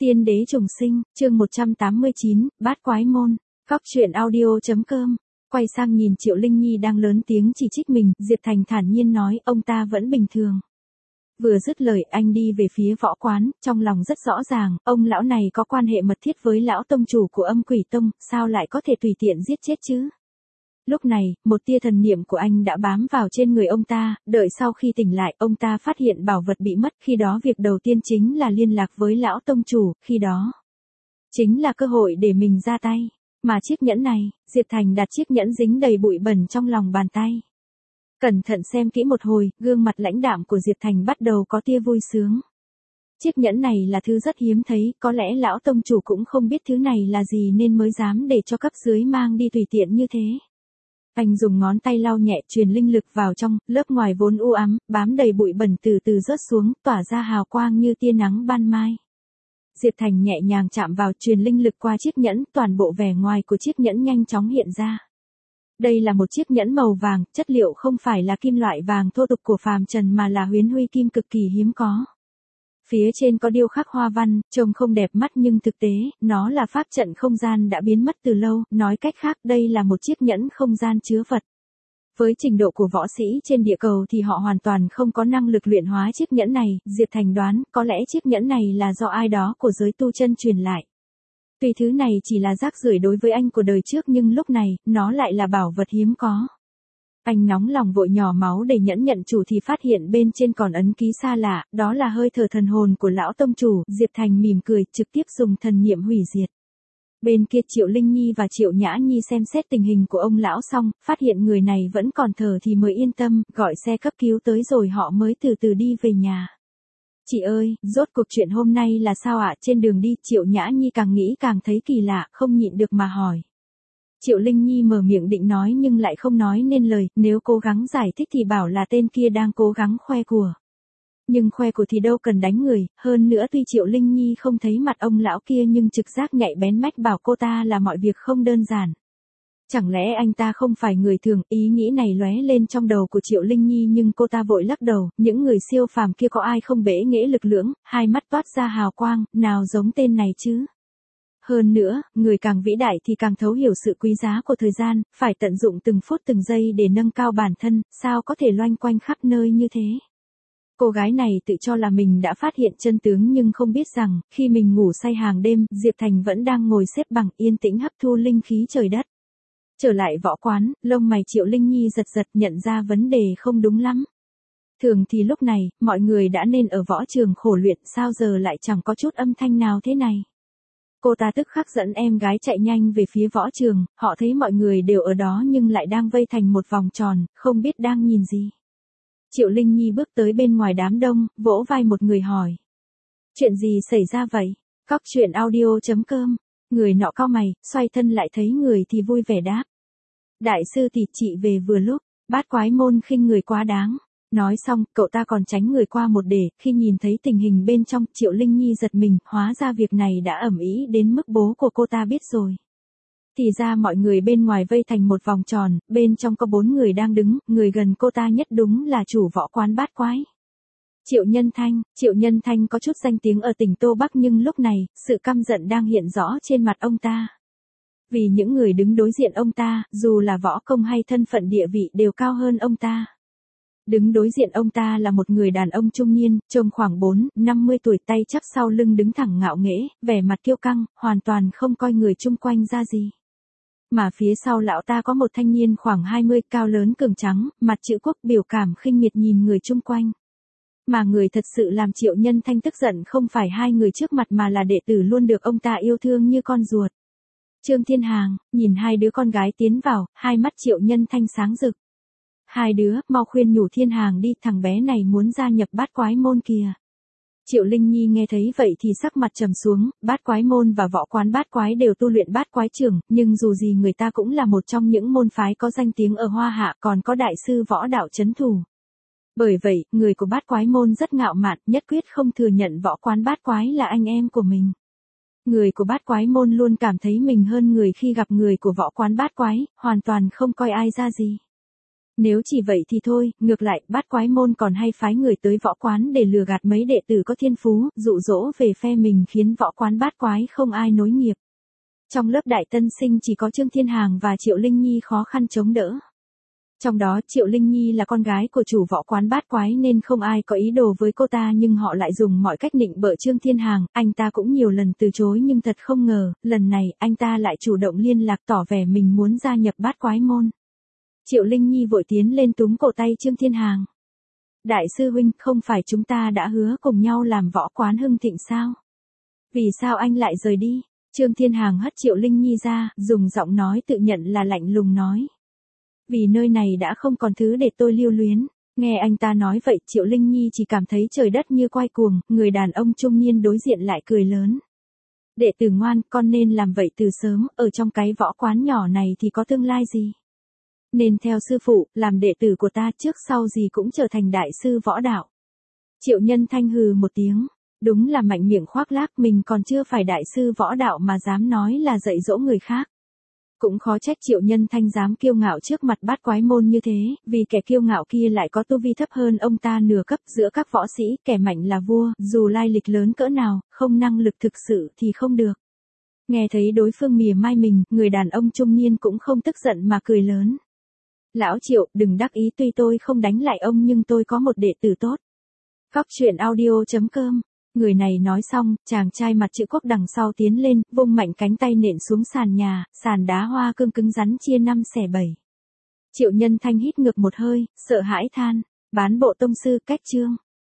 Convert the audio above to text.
Tiên đế trùng sinh, chương 189, bát quái môn. Cóc truyện audio.com. Quay sang nhìn Triệu Linh Nhi đang lớn tiếng chỉ trích mình, Diệp Thành thản nhiên nói, ông ta vẫn bình thường. Vừa dứt lời, anh đi về phía võ quán, trong lòng rất rõ ràng, ông lão này có quan hệ mật thiết với lão tông chủ của Âm Quỷ Tông, sao lại có thể tùy tiện giết chết chứ? Lúc này, một tia thần niệm của anh đã bám vào trên người ông ta, đợi sau khi tỉnh lại, ông ta phát hiện bảo vật bị mất, khi đó việc đầu tiên chính là liên lạc với lão tông chủ, khi đó chính là cơ hội để mình ra tay. Mà chiếc nhẫn này, Diệp Thành đặt chiếc nhẫn dính đầy bụi bẩn trong lòng bàn tay. Cẩn thận xem kỹ một hồi, gương mặt lãnh đạm của Diệp Thành bắt đầu có tia vui sướng. Chiếc nhẫn này là thứ rất hiếm thấy, có lẽ lão tông chủ cũng không biết thứ này là gì nên mới dám để cho cấp dưới mang đi tùy tiện như thế. Anh dùng ngón tay lau nhẹ truyền linh lực vào trong, lớp ngoài vốn u ám, bám đầy bụi bẩn từ từ rớt xuống, tỏa ra hào quang như tia nắng ban mai. Diệp Thành nhẹ nhàng chạm vào truyền linh lực qua chiếc nhẫn, toàn bộ vẻ ngoài của chiếc nhẫn nhanh chóng hiện ra. Đây là một chiếc nhẫn màu vàng, chất liệu không phải là kim loại vàng thô tục của phàm trần mà là huyến huy kim cực kỳ hiếm có. Phía trên có điêu khắc hoa văn, trông không đẹp mắt nhưng thực tế, nó là pháp trận không gian đã biến mất từ lâu, nói cách khác đây là một chiếc nhẫn không gian chứa vật. Với trình độ của võ sĩ trên địa cầu thì họ hoàn toàn không có năng lực luyện hóa chiếc nhẫn này, Diệp Thành đoán, có lẽ chiếc nhẫn này là do ai đó của giới tu chân truyền lại. Tuy thứ này chỉ là rác rưởi đối với anh của đời trước nhưng lúc này, nó lại là bảo vật hiếm có. Anh nóng lòng vội nhỏ máu để nhẫn nhận chủ thì phát hiện bên trên còn ấn ký xa lạ, đó là hơi thở thần hồn của lão tông chủ, Diệp Thành mỉm cười, trực tiếp dùng thần niệm hủy diệt. Bên kia Triệu Linh Nhi và Triệu Nhã Nhi xem xét tình hình của ông lão xong, phát hiện người này vẫn còn thở thì mới yên tâm, gọi xe cấp cứu tới rồi họ mới từ từ đi về nhà. Chị ơi, rốt cuộc chuyện hôm nay là sao ạ? Trên đường đi, Triệu Nhã Nhi càng nghĩ càng thấy kỳ lạ, không nhịn được mà hỏi. Triệu Linh Nhi mở miệng định nói nhưng lại không nói nên lời, nếu cố gắng giải thích thì bảo là tên kia đang cố gắng khoe của. Nhưng khoe của thì đâu cần đánh người, hơn nữa tuy Triệu Linh Nhi không thấy mặt ông lão kia nhưng trực giác nhạy bén mách bảo cô ta là mọi việc không đơn giản. Chẳng lẽ anh ta không phải người thường, ý nghĩ này lóe lên trong đầu của Triệu Linh Nhi nhưng cô ta vội lắc đầu, những người siêu phàm kia có ai không bẽ nghễ lực lưỡng, hai mắt toát ra hào quang, nào giống tên này chứ. Hơn nữa, người càng vĩ đại thì càng thấu hiểu sự quý giá của thời gian, phải tận dụng từng phút từng giây để nâng cao bản thân, sao có thể loanh quanh khắp nơi như thế. Cô gái này tự cho là mình đã phát hiện chân tướng nhưng không biết rằng, khi mình ngủ say hàng đêm, Diệp Thành vẫn đang ngồi xếp bằng yên tĩnh hấp thu linh khí trời đất. Trở lại võ quán, lông mày Triệu Linh Nhi giật giật nhận ra vấn đề không đúng lắm. Thường thì lúc này, mọi người đã nên ở võ trường khổ luyện, sao giờ lại chẳng có chút âm thanh nào thế này. Cô ta tức khắc dẫn em gái chạy nhanh về phía võ trường, họ thấy mọi người đều ở đó nhưng lại đang vây thành một vòng tròn, không biết đang nhìn gì. Triệu Linh Nhi bước tới bên ngoài đám đông, vỗ vai một người hỏi. Chuyện gì xảy ra vậy? Cóc truyện audio.com. Người nọ cau mày, xoay thân lại thấy người thì vui vẻ đáp. Đại sư thì chị về vừa lúc, bát quái môn khinh người quá đáng. Nói xong, cậu ta còn tránh người qua một để, khi nhìn thấy tình hình bên trong, Triệu Linh Nhi giật mình, hóa ra việc này đã ầm ĩ đến mức bố của cô ta biết rồi. Thì ra mọi người bên ngoài vây thành một vòng tròn, bên trong có 4 người đang đứng, người gần cô ta nhất đúng là chủ võ quán bát quái. Triệu Nhân Thanh có chút danh tiếng ở tỉnh Tô Bắc nhưng lúc này, sự căm giận đang hiện rõ trên mặt ông ta. Vì những người đứng đối diện ông ta, dù là võ công hay thân phận địa vị đều cao hơn ông ta. Đứng đối diện ông ta là một người đàn ông trung niên, trông khoảng 4-50 tuổi, tay chắp sau lưng đứng thẳng ngạo nghễ, vẻ mặt kiêu căng, hoàn toàn không coi người chung quanh ra gì. Mà phía sau lão ta có một thanh niên khoảng 20, cao lớn cường trắng, mặt chữ quốc, biểu cảm khinh miệt nhìn người chung quanh. Mà người thật sự làm Triệu Nhân Thanh tức giận không phải hai người trước mặt mà là đệ tử luôn được ông ta yêu thương như con ruột. Trương Thiên Hàng, nhìn hai đứa con gái tiến vào, hai mắt Triệu Nhân Thanh sáng rực. Hai đứa, mau khuyên nhủ Thiên Hàng đi, thằng bé này muốn gia nhập bát quái môn kìa. Triệu Linh Nhi nghe thấy vậy thì sắc mặt trầm xuống, bát quái môn và võ quán bát quái đều tu luyện bát quái trưởng, nhưng dù gì người ta cũng là một trong những môn phái có danh tiếng ở Hoa Hạ, còn có đại sư võ đạo chấn thủ. Bởi vậy, người của bát quái môn rất ngạo mạn, nhất quyết không thừa nhận võ quán bát quái là anh em của mình. Người của bát quái môn luôn cảm thấy mình hơn người khi gặp người của võ quán bát quái, hoàn toàn không coi ai ra gì. Nếu chỉ vậy thì thôi, ngược lại, Bát Quái Môn còn hay phái người tới võ quán để lừa gạt mấy đệ tử có thiên phú, dụ dỗ về phe mình khiến võ quán bát quái không ai nối nghiệp. Trong lớp đại tân sinh chỉ có Trương Thiên Hàng và Triệu Linh Nhi khó khăn chống đỡ. Trong đó Triệu Linh Nhi là con gái của chủ võ quán bát quái nên không ai có ý đồ với cô ta, nhưng họ lại dùng mọi cách nịnh bợ Trương Thiên Hàng, anh ta cũng nhiều lần từ chối nhưng thật không ngờ, lần này anh ta lại chủ động liên lạc tỏ vẻ mình muốn gia nhập Bát Quái Môn. Triệu Linh Nhi vội tiến lên túm cổ tay Trương Thiên Hàng. Đại sư huynh, không phải chúng ta đã hứa cùng nhau làm võ quán hưng thịnh sao? Vì sao anh lại rời đi? Trương Thiên Hàng hất Triệu Linh Nhi ra, dùng giọng nói tự nhận là lạnh lùng nói. Vì nơi này đã không còn thứ để tôi lưu luyến. Nghe anh ta nói vậy, Triệu Linh Nhi chỉ cảm thấy trời đất như quay cuồng, người đàn ông trung niên đối diện lại cười lớn. Đệ tử ngoan, con nên làm vậy từ sớm, ở trong cái võ quán nhỏ này thì có tương lai gì? Nên theo sư phụ, làm đệ tử của ta, trước sau gì cũng trở thành đại sư võ đạo. Triệu Nhân Thanh hừ một tiếng. Đúng là mạnh miệng khoác lác, mình còn chưa phải đại sư võ đạo mà dám nói là dạy dỗ người khác. Cũng khó trách Triệu Nhân Thanh dám kiêu ngạo trước mặt Bát Quái Môn như thế, vì kẻ kiêu ngạo kia lại có tu vi thấp hơn ông ta nửa cấp. Giữa các võ sĩ, kẻ mạnh là vua, dù lai lịch lớn cỡ nào, không năng lực thực sự thì không được. Nghe thấy đối phương mỉa mai mình, người đàn ông trung niên cũng không tức giận mà cười lớn. Lão Triệu, đừng đắc ý, tuy tôi không đánh lại ông nhưng tôi có một đệ tử tốt. Cóc truyện audio.com. Người này nói xong, chàng trai mặt chữ quốc đằng sau tiến lên, vung mạnh cánh tay nện xuống sàn nhà, sàn đá hoa cương cứng rắn chia 5 xẻ 7. Triệu Nhân Thanh hít ngược một hơi, sợ hãi than. Bán bộ tông sư, cách chương.